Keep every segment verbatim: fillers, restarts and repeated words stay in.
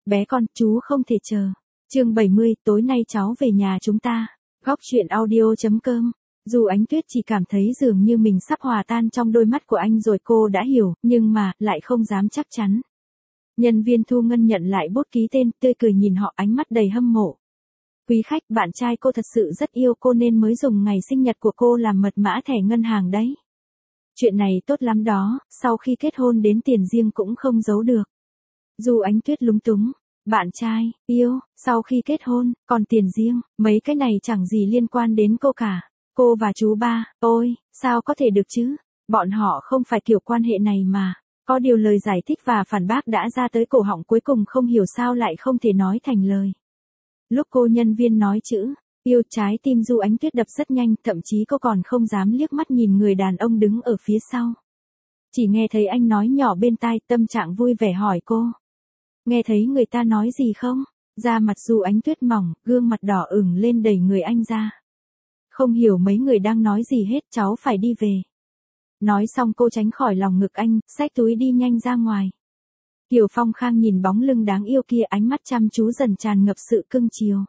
bé con, chú không thể chờ. Chương bảy mươi, tối nay cháu về nhà chúng ta. Góc truyện audio chấm com. Dù Ánh Tuyết chỉ cảm thấy dường như mình sắp hòa tan trong đôi mắt của anh rồi cô đã hiểu, nhưng mà, lại không dám chắc chắn. Nhân viên thu ngân nhận lại bút ký tên, tươi cười nhìn họ, ánh mắt đầy hâm mộ. Quý khách, bạn trai cô thật sự rất yêu cô nên mới dùng ngày sinh nhật của cô làm mật mã thẻ ngân hàng đấy. Chuyện này tốt lắm đó, sau khi kết hôn đến tiền riêng cũng không giấu được. Dù Ánh Tuyết lúng túng, bạn trai, yêu, sau khi kết hôn, còn tiền riêng, mấy cái này chẳng gì liên quan đến cô cả. Cô và chú ba, ôi, sao có thể được chứ? Bọn họ không phải kiểu quan hệ này mà. Có điều lời giải thích và phản bác đã ra tới cổ họng cuối cùng không hiểu sao lại không thể nói thành lời. Lúc cô nhân viên nói chữ yêu, trái tim Du Ánh Tuyết đập rất nhanh, thậm chí cô còn không dám liếc mắt nhìn người đàn ông đứng ở phía sau. Chỉ nghe thấy anh nói nhỏ bên tai, tâm trạng vui vẻ hỏi cô. Nghe thấy người ta nói gì không? Da mặt Du Ánh Tuyết mỏng, gương mặt đỏ ửng lên đẩy người anh ra. Không hiểu mấy người đang nói gì hết, cháu phải đi về. Nói xong cô tránh khỏi lòng ngực anh, xách túi đi nhanh ra ngoài. Kiều Phong Khang nhìn bóng lưng đáng yêu kia, ánh mắt chăm chú dần tràn ngập sự cưng chiều.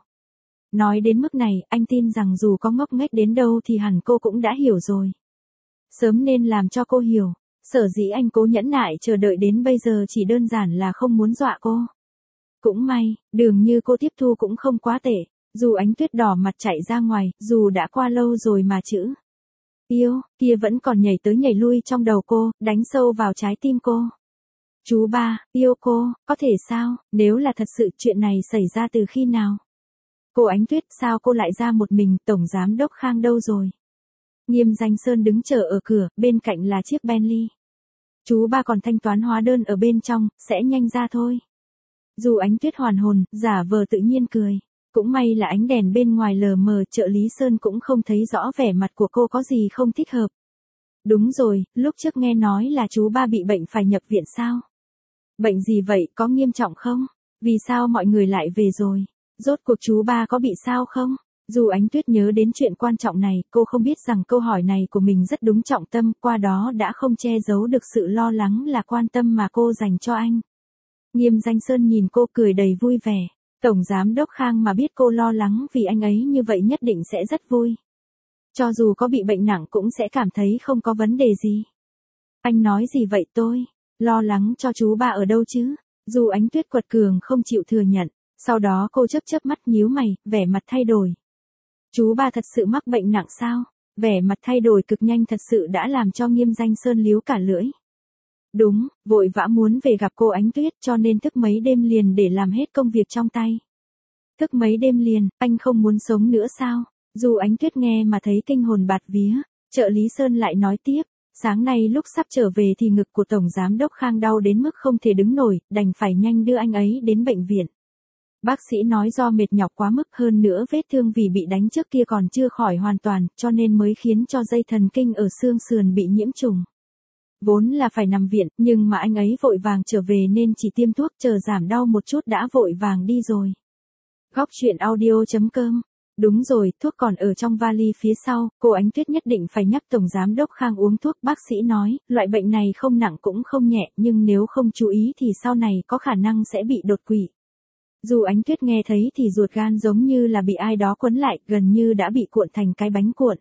Nói đến mức này, anh tin rằng dù có ngốc nghếch đến đâu thì hẳn cô cũng đã hiểu rồi. Sớm nên làm cho cô hiểu, sở dĩ anh cố nhẫn nại chờ đợi đến bây giờ chỉ đơn giản là không muốn dọa cô. Cũng may, dường như cô tiếp thu cũng không quá tệ. Dù Ánh Tuyết đỏ mặt chạy ra ngoài, dù đã qua lâu rồi mà chữ yêu kia vẫn còn nhảy tới nhảy lui trong đầu cô, đánh sâu vào trái tim cô. Chú ba, yêu cô, có thể sao? Nếu là thật sự, chuyện này xảy ra từ khi nào? Cô Ánh Tuyết, sao cô lại ra một mình? Tổng giám đốc Khang đâu rồi? Nghiêm Danh Sơn đứng chờ ở cửa, bên cạnh là chiếc Bentley. Chú ba còn thanh toán hóa đơn ở bên trong, sẽ nhanh ra thôi. Dù Ánh Tuyết hoàn hồn, giả vờ tự nhiên cười. Cũng may là ánh đèn bên ngoài lờ mờ, trợ lý Sơn cũng không thấy rõ vẻ mặt của cô có gì không thích hợp. Đúng rồi, lúc trước nghe nói là chú ba bị bệnh phải nhập viện sao? Bệnh gì vậy, có nghiêm trọng không? Vì sao mọi người lại về rồi? Rốt cuộc chú ba có bị sao không? Dù Ánh Tuyết nhớ đến chuyện quan trọng này, cô không biết rằng câu hỏi này của mình rất đúng trọng tâm, qua đó đã không che giấu được sự lo lắng là quan tâm mà cô dành cho anh. Nghiêm Danh Sơn nhìn cô cười đầy vui vẻ. Tổng giám đốc Khang mà biết cô lo lắng vì anh ấy như vậy nhất định sẽ rất vui. Cho dù có bị bệnh nặng cũng sẽ cảm thấy không có vấn đề gì. Anh nói gì vậy tôi? Lo lắng cho chú ba ở đâu chứ? Dù Ánh Tuyết quật cường không chịu thừa nhận. Sau đó cô chớp chớp mắt nhíu mày, vẻ mặt thay đổi. Chú ba thật sự mắc bệnh nặng sao? Vẻ mặt thay đổi cực nhanh thật sự đã làm cho Nghiêm Danh Sơn líu cả lưỡi. Đúng, vội vã muốn về gặp cô Ánh Tuyết cho nên thức mấy đêm liền để làm hết công việc trong tay. Thức mấy đêm liền, anh không muốn sống nữa sao? Dù Ánh Tuyết nghe mà thấy kinh hồn bạt vía, trợ lý Sơn lại nói tiếp, sáng nay lúc sắp trở về thì ngực của Tổng Giám đốc Khang đau đến mức không thể đứng nổi, đành phải nhanh đưa anh ấy đến bệnh viện. Bác sĩ nói do mệt nhọc quá mức, hơn nữa vết thương vì bị đánh trước kia còn chưa khỏi hoàn toàn, cho nên mới khiến cho dây thần kinh ở xương sườn bị nhiễm trùng. Vốn là phải nằm viện, nhưng mà anh ấy vội vàng trở về nên chỉ tiêm thuốc chờ giảm đau một chút đã vội vàng đi rồi. Góc truyện audio chấm com. Đúng rồi, thuốc còn ở trong vali phía sau, cô Ánh Tuyết nhất định phải nhắc Tổng Giám đốc Khang uống thuốc. Bác sĩ nói, loại bệnh này không nặng cũng không nhẹ, nhưng nếu không chú ý thì sau này có khả năng sẽ bị đột quỵ. Dù Ánh Tuyết nghe thấy thì ruột gan giống như là bị ai đó quấn lại, gần như đã bị cuộn thành cái bánh cuộn.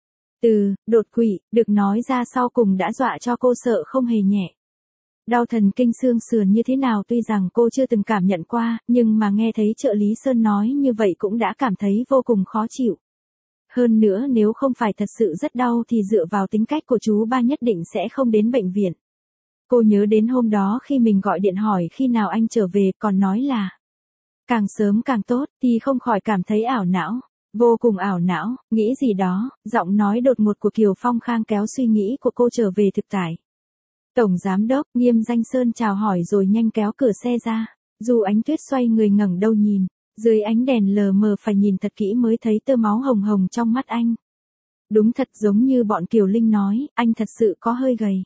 Từ, đột quỵ, được nói ra sau cùng đã dọa cho cô sợ không hề nhẹ. Đau thần kinh xương sườn như thế nào tuy rằng cô chưa từng cảm nhận qua, nhưng mà nghe thấy trợ lý Sơn nói như vậy cũng đã cảm thấy vô cùng khó chịu. Hơn nữa nếu không phải thật sự rất đau thì dựa vào tính cách của chú ba nhất định sẽ không đến bệnh viện. Cô nhớ đến hôm đó khi mình gọi điện hỏi khi nào anh trở về, còn nói là càng sớm càng tốt, thì không khỏi cảm thấy ảo não. Vô cùng ảo não, nghĩ gì đó, giọng nói đột ngột của Kiều Phong Khang kéo suy nghĩ của cô trở về thực tại. Tổng Giám đốc, Nghiêm Danh Sơn chào hỏi rồi nhanh kéo cửa xe ra. Dù Ánh Tuyết xoay người ngẩng đầu nhìn, dưới ánh đèn lờ mờ phải nhìn thật kỹ mới thấy tơ máu hồng hồng trong mắt anh. Đúng thật giống như bọn Kiều Linh nói, anh thật sự có hơi gầy.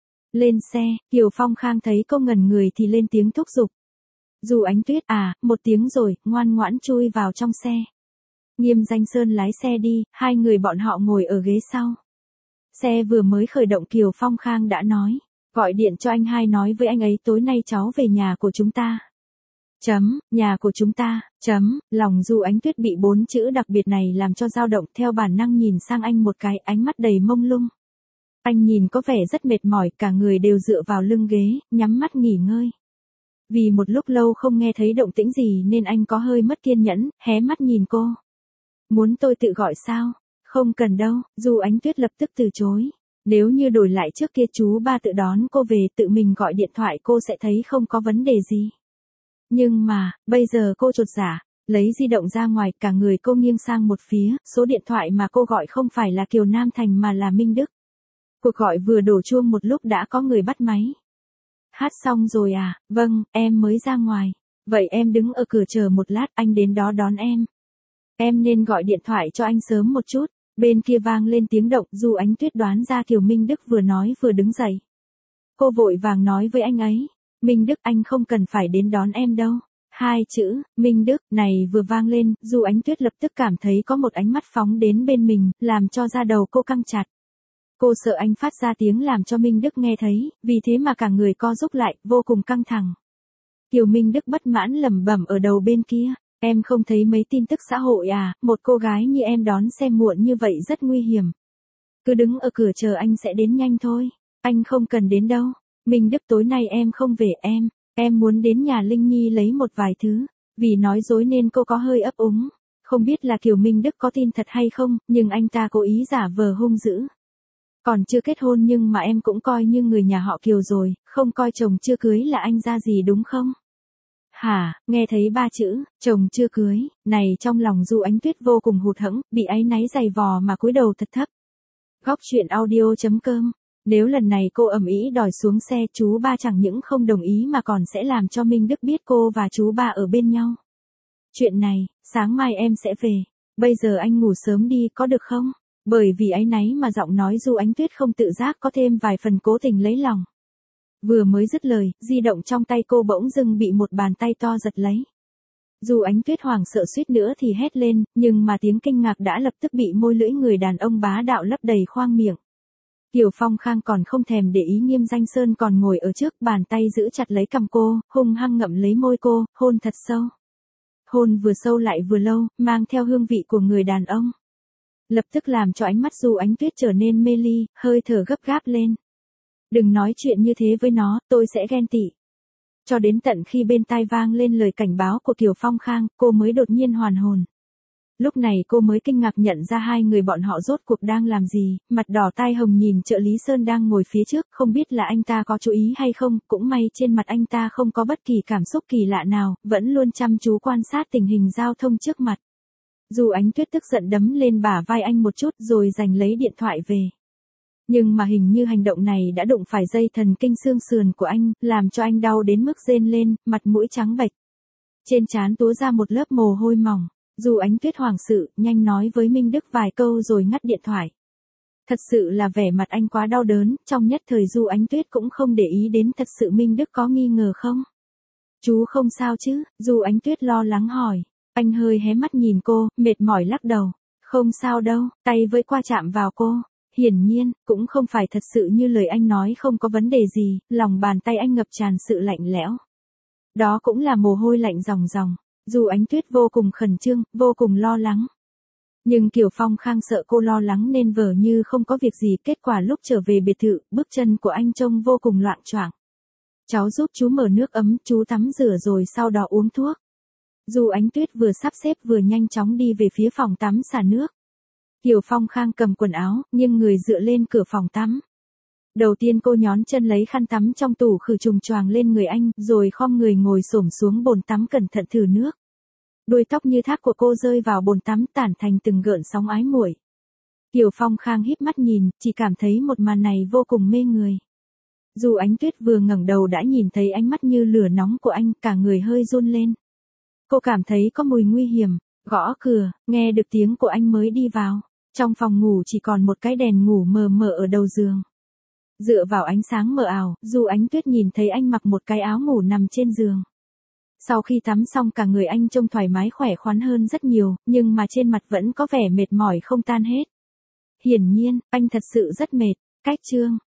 Lên xe, Kiều Phong Khang thấy cô ngẩn người thì lên tiếng thúc giục. Dù Ánh Tuyết à, một tiếng rồi, ngoan ngoãn chui vào trong xe. Nghiêm Danh Sơn lái xe đi, hai người bọn họ ngồi ở ghế sau. Xe vừa mới khởi động Kiều Phong Khang đã nói, gọi điện cho anh hai nói với anh ấy tối nay cháu về nhà của chúng ta. Chấm, nhà của chúng ta, chấm, lòng Du Ánh Tuyết bị bốn chữ đặc biệt này làm cho dao động, theo bản năng nhìn sang anh một cái, ánh mắt đầy mông lung. Anh nhìn có vẻ rất mệt mỏi, cả người đều dựa vào lưng ghế, nhắm mắt nghỉ ngơi. Vì một lúc lâu không nghe thấy động tĩnh gì nên anh có hơi mất kiên nhẫn, hé mắt nhìn cô. Muốn tôi tự gọi sao? Không cần đâu, Du Ánh Tuyết lập tức từ chối. Nếu như đổi lại trước kia chú ba tự đón cô về tự mình gọi điện thoại cô sẽ thấy không có vấn đề gì. Nhưng mà, bây giờ cô chột dạ, lấy di động ra ngoài, cả người cô nghiêng sang một phía, số điện thoại mà cô gọi không phải là Kiều Nam Thành mà là Minh Đức. Cuộc gọi vừa đổ chuông một lúc đã có người bắt máy. Hát xong rồi à, vâng, em mới ra ngoài. Vậy em đứng ở cửa chờ một lát, anh đến đó đón em. Em nên gọi điện thoại cho anh sớm một chút. Bên kia vang lên tiếng động, Du Ánh Tuyết đoán ra Kiều Minh Đức vừa nói vừa đứng dậy. Cô vội vàng nói với anh ấy. Minh Đức, anh không cần phải đến đón em đâu. Hai chữ, Minh Đức, này vừa vang lên, Du Ánh Tuyết lập tức cảm thấy có một ánh mắt phóng đến bên mình, làm cho da đầu cô căng chặt. Cô sợ anh phát ra tiếng làm cho Minh Đức nghe thấy, vì thế mà cả người co rúm lại, vô cùng căng thẳng. Kiều Minh Đức bất mãn lẩm bẩm ở đầu bên kia. Em không thấy mấy tin tức xã hội à, một cô gái như em đón xe muộn như vậy rất nguy hiểm. Cứ đứng ở cửa chờ anh sẽ đến nhanh thôi. Anh không cần đến đâu. Minh Đức, tối nay em không về em. Em muốn đến nhà Linh Nhi lấy một vài thứ. Vì nói dối nên cô có hơi ấp úng. Không biết là Kiều Minh Đức có tin thật hay không, nhưng anh ta cố ý giả vờ hung dữ. Còn chưa kết hôn nhưng mà em cũng coi như người nhà họ Kiều rồi, không coi chồng chưa cưới là anh ra gì đúng không? Hả, nghe thấy ba chữ, chồng chưa cưới, này trong lòng Du Ánh Tuyết vô cùng hụt hẫng, bị áy náy dày vò mà cúi đầu thật thấp. Góc truyện audio chấm com. Nếu lần này cô ầm ĩ đòi xuống xe, chú ba chẳng những không đồng ý mà còn sẽ làm cho Minh Đức biết cô và chú ba ở bên nhau. Chuyện này, sáng mai em sẽ về. Bây giờ anh ngủ sớm đi có được không? Bởi vì áy náy mà giọng nói Du Ánh Tuyết không tự giác có thêm vài phần cố tình lấy lòng. Vừa mới dứt lời, di động trong tay cô bỗng dưng bị một bàn tay to giật lấy. Du Ánh Tuyết hoảng sợ suýt nữa thì hét lên, nhưng mà tiếng kinh ngạc đã lập tức bị môi lưỡi người đàn ông bá đạo lấp đầy khoang miệng. Kiều Phong Khang còn không thèm để ý Nghiêm Danh Sơn còn ngồi ở trước, bàn tay giữ chặt lấy cằm cô, hung hăng ngậm lấy môi cô, hôn thật sâu. Hôn vừa sâu lại vừa lâu, mang theo hương vị của người đàn ông. Lập tức làm cho ánh mắt Du Ánh Tuyết trở nên mê ly, hơi thở gấp gáp lên. Đừng nói chuyện như thế với nó, tôi sẽ ghen tị. Cho đến tận khi bên tai vang lên lời cảnh báo của Kiều Phong Khang, cô mới đột nhiên hoàn hồn. Lúc này cô mới kinh ngạc nhận ra hai người bọn họ rốt cuộc đang làm gì, mặt đỏ tai hồng nhìn trợ lý Sơn đang ngồi phía trước, không biết là anh ta có chú ý hay không, cũng may trên mặt anh ta không có bất kỳ cảm xúc kỳ lạ nào, vẫn luôn chăm chú quan sát tình hình giao thông trước mặt. Du Ánh Tuyết tức giận đấm lên bả vai anh một chút rồi giành lấy điện thoại về. Nhưng mà hình như hành động này đã đụng phải dây thần kinh xương sườn của anh, làm cho anh đau đến mức rên lên, mặt mũi trắng bệch. Trên trán túa ra một lớp mồ hôi mỏng. Du Ánh Tuyết hoảng sự, nhanh nói với Minh Đức vài câu rồi ngắt điện thoại. Thật sự là vẻ mặt anh quá đau đớn, trong nhất thời Du Ánh Tuyết cũng không để ý đến thật sự Minh Đức có nghi ngờ không. Chú không sao chứ? Du Ánh Tuyết lo lắng hỏi. Anh hơi hé mắt nhìn cô, mệt mỏi lắc đầu. Không sao đâu, tay với qua chạm vào cô. Hiển nhiên, cũng không phải thật sự như lời anh nói không có vấn đề gì, lòng bàn tay anh ngập tràn sự lạnh lẽo. Đó cũng là mồ hôi lạnh ròng ròng. Du Ánh Tuyết vô cùng khẩn trương, vô cùng lo lắng. Nhưng Kiều Phong Khang sợ cô lo lắng nên vờ như không có việc gì, kết quả lúc trở về biệt thự, bước chân của anh trông vô cùng loạng choạng. Cháu giúp chú mở nước ấm, chú tắm rửa rồi sau đó uống thuốc. Du Ánh Tuyết vừa sắp xếp vừa nhanh chóng đi về phía phòng tắm xả nước. Kiều Phong Khang cầm quần áo, nhưng người dựa lên cửa phòng tắm. Đầu tiên cô nhón chân lấy khăn tắm trong tủ khử trùng choàng lên người anh, rồi khom người ngồi xổm xuống bồn tắm cẩn thận thử nước. Đuôi tóc như thác của cô rơi vào bồn tắm tản thành từng gợn sóng ái muội. Kiều Phong Khang híp mắt nhìn, chỉ cảm thấy một màn này vô cùng mê người. Du Ánh Tuyết vừa ngẩng đầu đã nhìn thấy ánh mắt như lửa nóng của anh, cả người hơi run lên. Cô cảm thấy có mùi nguy hiểm, gõ cửa, nghe được tiếng của anh mới đi vào. Trong phòng ngủ chỉ còn một cái đèn ngủ mờ mờ ở đầu giường. Dựa vào ánh sáng mờ ảo, Du Ánh Tuyết nhìn thấy anh mặc một cái áo ngủ nằm trên giường. Sau khi tắm xong cả người anh trông thoải mái khỏe khoắn hơn rất nhiều, nhưng mà trên mặt vẫn có vẻ mệt mỏi không tan hết. Hiển nhiên, anh thật sự rất mệt. Cách chương